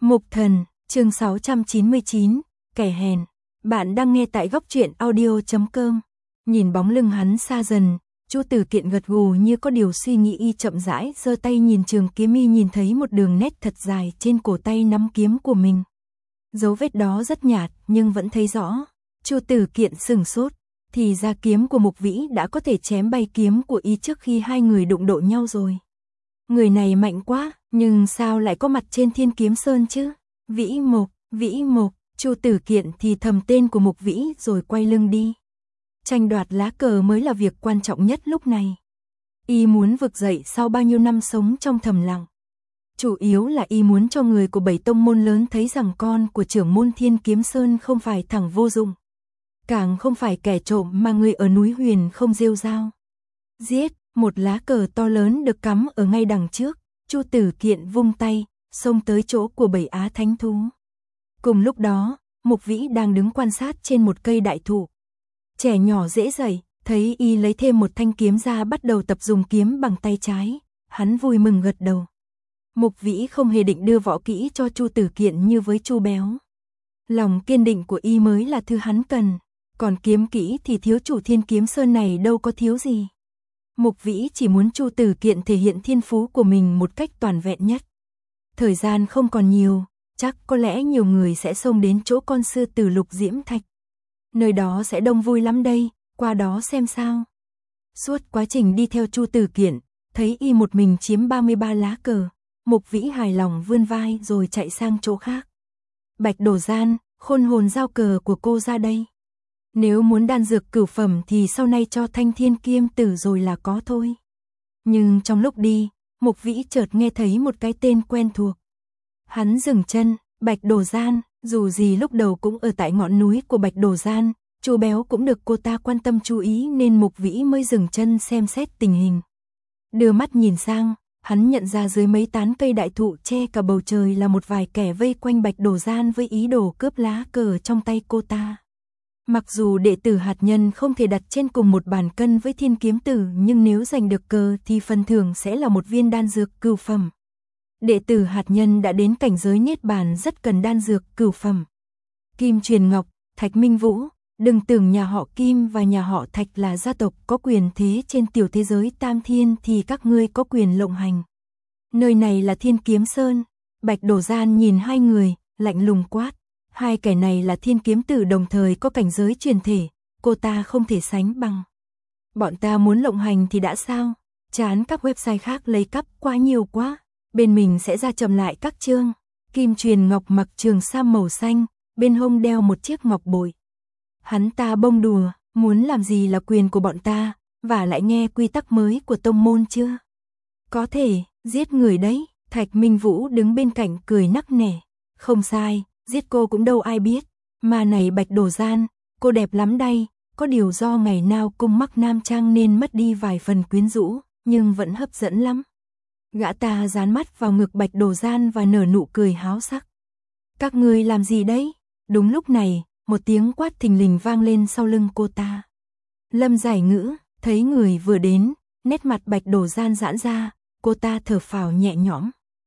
Mục Thần, chương 699, kẻ hèn. Bạn đang nghe tại góc truyện audio.com. Nhìn bóng lưng hắn xa dần, Chu Tử Kiện gật gù như có điều suy nghĩ, y chậm rãi giơ tay nhìn trường kiếm, y nhìn thấy một đường nét thật dài trên cổ tay nắm kiếm của mình. Dấu vết đó rất nhạt nhưng vẫn thấy rõ. Chu Tử Kiện sửng sốt, thì ra kiếm của Mục Vĩ đã có thể chém bay kiếm của y trước khi hai người đụng độ nhau rồi. Người này mạnh quá, nhưng sao lại có mặt trên Thiên Kiếm Sơn chứ? Vĩ Mục, Chu Tử Kiện thì thầm tên của Mục Vĩ rồi quay lưng đi. Tranh đoạt lá cờ mới là việc quan trọng nhất lúc này. Y muốn vực dậy sau bao nhiêu năm sống trong thầm lặng. Chủ yếu là y muốn cho người của 7 tông môn lớn thấy rằng con của trưởng môn Thiên Kiếm Sơn không phải thằng vô dụng, càng không phải kẻ trộm mà người ở núi Huyền không rêu rao. Giết, một lá cờ to lớn được cắm ở ngay đằng trước, Chu Tử Kiện vung tay, xông tới chỗ của 7 á thánh thú. Cùng lúc đó, Mục Vĩ đang đứng quan sát trên một cây đại thụ. Trẻ nhỏ dễ dậy, thấy y lấy thêm một thanh kiếm ra, bắt đầu tập dùng kiếm bằng tay trái, hắn vui mừng gật đầu. Mục Vĩ không hề định đưa võ kỹ cho Chu Tử Kiện như với Chu Béo. Lòng kiên định của y mới là thứ hắn cần, còn kiếm kỹ thì thiếu chủ Thiên Kiếm Sơn này đâu có thiếu gì. Mục Vĩ chỉ muốn Chu Tử Kiện thể hiện thiên phú của mình một cách toàn vẹn nhất. Thời gian không còn nhiều, chắc có lẽ nhiều người sẽ xông đến chỗ con sư tử Lục Diễm Thạch. Nơi đó sẽ đông vui lắm đây, qua đó xem sao. Suốt quá trình đi theo Chu Tử Kiện, thấy y một mình chiếm 33 lá cờ, Mục Vĩ hài lòng vươn vai rồi chạy sang chỗ khác. Bạch Đổ Gian, khôn hồn giao cờ của cô ra đây. Nếu muốn đan dược cửu phẩm thì sau này cho Thanh Thiên Kiêm Tử rồi là có thôi. Nhưng trong lúc đi, Mục Vĩ chợt nghe thấy một cái tên quen thuộc. Hắn dừng chân, Bạch Đổ Gian, dù gì lúc đầu cũng ở tại ngọn núi của Bạch Đổ Gian, Chu Béo cũng được cô ta quan tâm chú ý nên Mục Vĩ mới dừng chân xem xét tình hình. Đưa mắt nhìn sang, hắn nhận ra dưới mấy tán cây đại thụ che cả bầu trời là một vài kẻ vây quanh Bạch Đổ Gian với ý đồ cướp lá cờ trong tay cô ta. Mặc dù đệ tử hạt nhân không thể đặt trên cùng một bàn cân với Thiên Kiếm Tử, nhưng nếu giành được cờ thì phần thưởng sẽ là một viên đan dược cửu phẩm. Đệ tử hạt nhân đã đến cảnh giới niết bàn rất cần đan dược cửu phẩm. Kim Truyền Ngọc, Thạch Minh Vũ, đừng tưởng nhà họ Kim và nhà họ Thạch là gia tộc có quyền thế trên tiểu thế giới Tam Thiên thì các ngươi có quyền lộng hành. Nơi này là Thiên Kiếm Sơn. Bạch Đổ Gian nhìn hai người, lạnh lùng quát. Hai kẻ này là Thiên Kiếm Tử, đồng thời có cảnh giới truyền thể, cô ta không thể sánh bằng. Bọn ta muốn lộng hành thì đã sao? Chán các website khác lấy cắp quá nhiều quá. Bên mình sẽ ra chậm lại các chương. Kim Truyền Ngọc mặc trường sam màu xanh, bên hông đeo một chiếc ngọc bội. Hắn ta bông đùa, muốn làm gì là quyền của bọn ta, và lại nghe quy tắc mới của tông môn chưa? Có thể, giết người đấy. Thạch Minh Vũ đứng bên cạnh cười nắc nẻ. Không sai, giết cô cũng đâu ai biết. Mà này Bạch Đổ Gian, cô đẹp lắm đây, có điều do ngày nào cung mắc nam trang nên mất đi vài phần quyến rũ, nhưng vẫn hấp dẫn lắm. Gã ta dán mắt vào ngực Bạch Đổ Gian và nở nụ cười háo sắc. Các ngươi làm gì đấy? Đúng lúc này, một tiếng quát thình lình vang lên sau lưng cô ta. Lâm Giải Ngữ, thấy người vừa đến, nét mặt Bạch Đổ Gian giãn ra, cô ta thở phào nhẹ nhõm.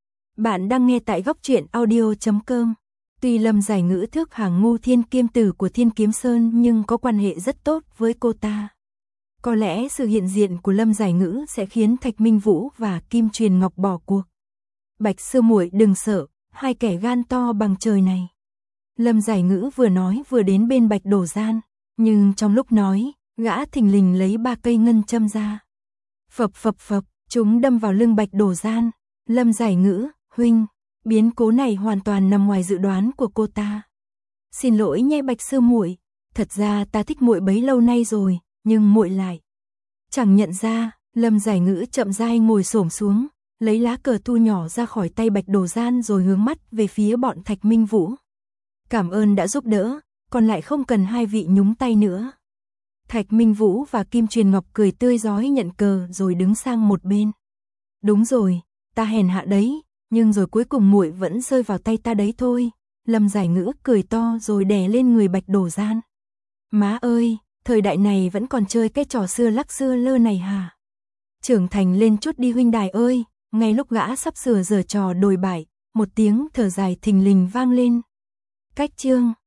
Bạn đang nghe tại góc truyện audio.com. Tuy Lâm Giải Ngữ thước hàng ngu Thiên Kiếm Tử của Thiên Kiếm Sơn nhưng có quan hệ rất tốt với cô ta. Có lẽ sự hiện diện của Lâm Giải Ngữ sẽ khiến Thạch Minh Vũ và Kim Truyền Ngọc bỏ cuộc. Bạch sư muội đừng sợ, hai kẻ gan to bằng trời này. Lâm Giải Ngữ vừa nói vừa đến bên Bạch Đổ Gian, nhưng trong lúc nói, gã thình lình lấy 3 cây ngân châm ra. Phập phập phập, chúng đâm vào lưng Bạch Đổ Gian. Lâm Giải Ngữ, huynh, biến cố này hoàn toàn nằm ngoài dự đoán của cô ta. Xin lỗi nhé Bạch sư muội, thật ra ta thích muội bấy lâu nay rồi, nhưng muội lại chẳng nhận ra. Lâm Giải Ngữ chậm rãi ngồi xổm xuống, lấy lá cờ thu nhỏ ra khỏi tay Bạch Đổ Gian rồi hướng mắt về phía bọn Thạch Minh Vũ. Cảm ơn đã giúp đỡ, còn lại không cần hai vị nhúng tay nữa. Thạch Minh Vũ và Kim Truyền Ngọc cười tươi rói nhận cờ rồi đứng sang một bên. Đúng rồi, ta hèn hạ đấy, nhưng rồi cuối cùng muội vẫn rơi vào tay ta đấy thôi. Lâm Giải Ngữ cười to rồi đè lên người Bạch Đổ Gian. Má ơi, thời đại này vẫn còn chơi cái trò xưa lắc xưa lơ này hả? Trưởng thành lên chút đi huynh đài ơi. Ngay lúc gã sắp sửa giở trò đồi bại, Một tiếng thở dài thình lình vang lên. Cách chương